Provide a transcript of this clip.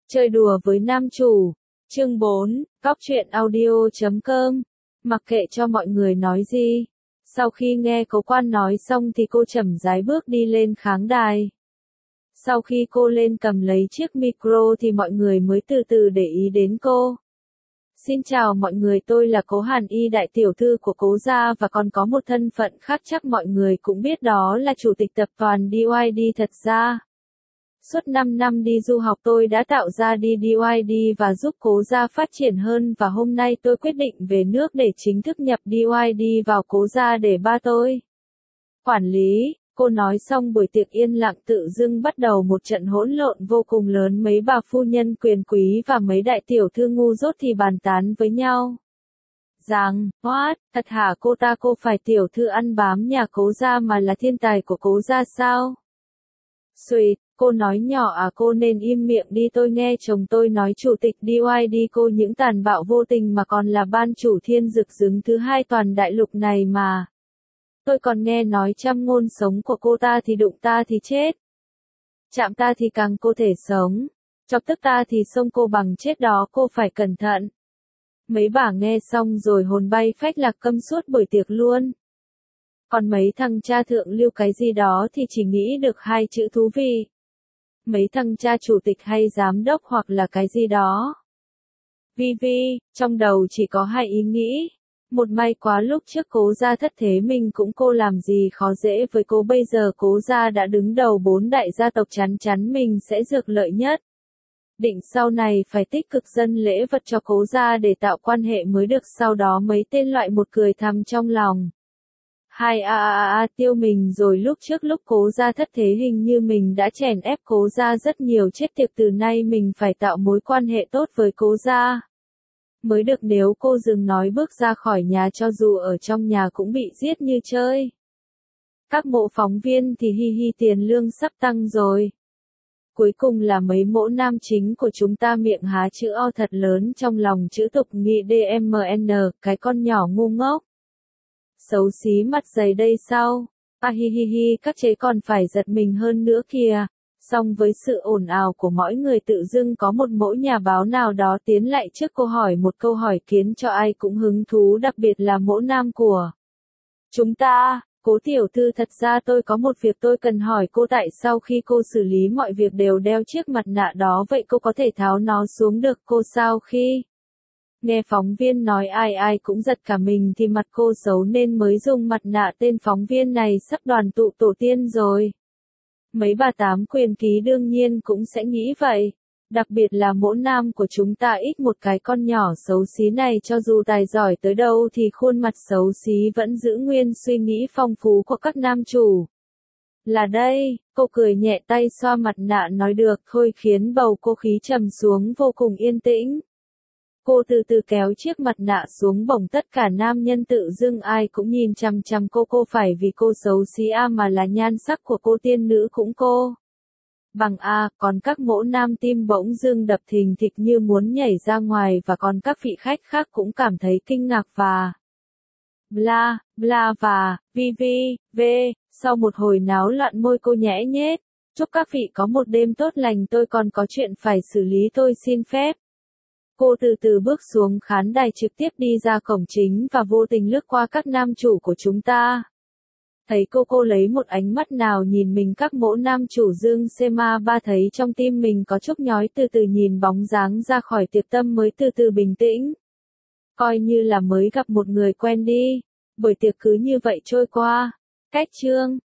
Chơi đùa với nam chủ. Chương 4, Cóc truyện audio.com. Mặc kệ cho mọi người nói gì. Sau khi nghe cố quan nói xong thì cô chậm rãi bước đi lên khán đài. Sau khi cô lên cầm lấy chiếc micro thì mọi người mới từ từ để ý đến cô. Xin chào mọi người, tôi là Cố Hàn Y, đại tiểu thư của Cố gia, và còn có một thân phận khác chắc mọi người cũng biết, đó là chủ tịch tập đoàn DYD. Thật ra, suốt 5 năm đi du học tôi đã tạo ra DYD và giúp Cố gia phát triển hơn, và hôm nay tôi quyết định về nước để chính thức nhập DYD vào Cố gia để ba tôi quản lý. Cô nói xong buổi tiệc yên lặng tự dưng bắt đầu một trận hỗn lộn vô cùng lớn. Mấy bà phu nhân quyền quý và mấy đại tiểu thư ngu dốt thì bàn tán với nhau rằng, what, thật hả cô phải tiểu thư ăn bám nhà Cố gia mà là thiên tài của Cố gia sao? Xuỵt, cô nói nhỏ à, cô nên im miệng đi, tôi nghe chồng tôi nói chủ tịch DYD cô những tàn bạo vô tình mà còn là ban chủ thiên dực xứng thứ 2 toàn đại lục này mà. Tôi còn nghe nói trăm ngôn sống của cô ta thì đụng ta thì chết, chạm ta thì càng cô thể sống, chọc tức ta thì xông cô bằng chết đó, cô phải cẩn thận. Mấy bà nghe xong rồi hồn bay phách lạc câm suốt buổi tiệc luôn. Còn mấy thằng cha thượng lưu cái gì đó thì chỉ nghĩ được 2 chữ thú vị. Mấy thằng cha chủ tịch hay giám đốc hoặc là cái gì đó. Trong đầu chỉ có 2 ý nghĩ. Một, may quá lúc trước Cố gia thất thế mình cũng cô làm gì khó dễ với cô, bây giờ Cố gia đã đứng đầu 4 đại gia tộc, chắn chắn mình sẽ được lợi nhất. Định sau này phải tích cực dâng lễ vật cho Cố gia để tạo quan hệ mới được, sau đó mấy tên loại một cười thầm trong lòng. 2, tiêu mình rồi, lúc trước lúc Cố gia thất thế hình như mình đã chèn ép Cố gia rất nhiều, chết tiệt, từ nay mình phải tạo mối quan hệ tốt với Cố gia mới được. Nếu cô dừng nói bước ra khỏi nhà cho dù ở trong nhà cũng bị giết như chơi. Các mộ phóng viên thì hi tiền lương sắp tăng rồi. Cuối cùng là mấy mẫu nam chính của chúng ta miệng há chữ O thật lớn, trong lòng chữ tục nghị DMN, cái con nhỏ ngu ngốc. Xấu xí mặt dày đây sao? Các chế còn phải giật mình hơn nữa kìa. Song với sự ồn ào của mọi người tự dưng có một mẫu nhà báo nào đó tiến lại trước cô hỏi một câu hỏi khiến cho ai cũng hứng thú, đặc biệt là mẫu nam của chúng ta. Cố tiểu thư, thật ra tôi có một việc tôi cần hỏi cô, tại sao khi cô xử lý mọi việc đều đeo chiếc mặt nạ đó vậy, cô có thể tháo nó xuống được cô sao? Khi nghe phóng viên nói ai cũng giật cả mình thì mặt cô xấu nên mới dùng mặt nạ. Tên phóng viên này sắp đoàn tụ tổ tiên rồi. Mấy bà tám quyền ký đương nhiên cũng sẽ nghĩ vậy. Đặc biệt là mẫu nam của chúng ta, ít một cái con nhỏ xấu xí này cho dù tài giỏi tới đâu thì khuôn mặt xấu xí vẫn giữ nguyên suy nghĩ phong phú của các nam chủ. Là đây, cô cười nhẹ tay xoa mặt nạ nói được thôi, khiến bầu cô khí trầm xuống vô cùng yên tĩnh. Cô từ từ kéo chiếc mặt nạ xuống, bỗng tất cả nam nhân tự dưng ai cũng nhìn chằm chằm cô phải vì cô xấu xí mà là nhan sắc của cô, tiên nữ cũng cô bằng còn các mẫu nam tim bỗng dưng đập thình thịch như muốn nhảy ra ngoài, và còn các vị khách khác cũng cảm thấy kinh ngạc và bla và sau một hồi náo loạn môi cô nhẽ nhết, chúc các vị có một đêm tốt lành, tôi còn có chuyện phải xử lý, tôi xin phép. Cô từ từ bước xuống khán đài, trực tiếp đi ra cổng chính và vô tình lướt qua các nam chủ của chúng ta. Thấy cô lấy một ánh mắt nào nhìn mình, các mẫu nam chủ Dương Sema ba thấy trong tim mình có chút nhói, từ từ nhìn bóng dáng ra khỏi tiệc tâm mới từ từ bình tĩnh. Coi như là mới gặp một người quen đi. Buổi tiệc cứ như vậy trôi qua. Cách chương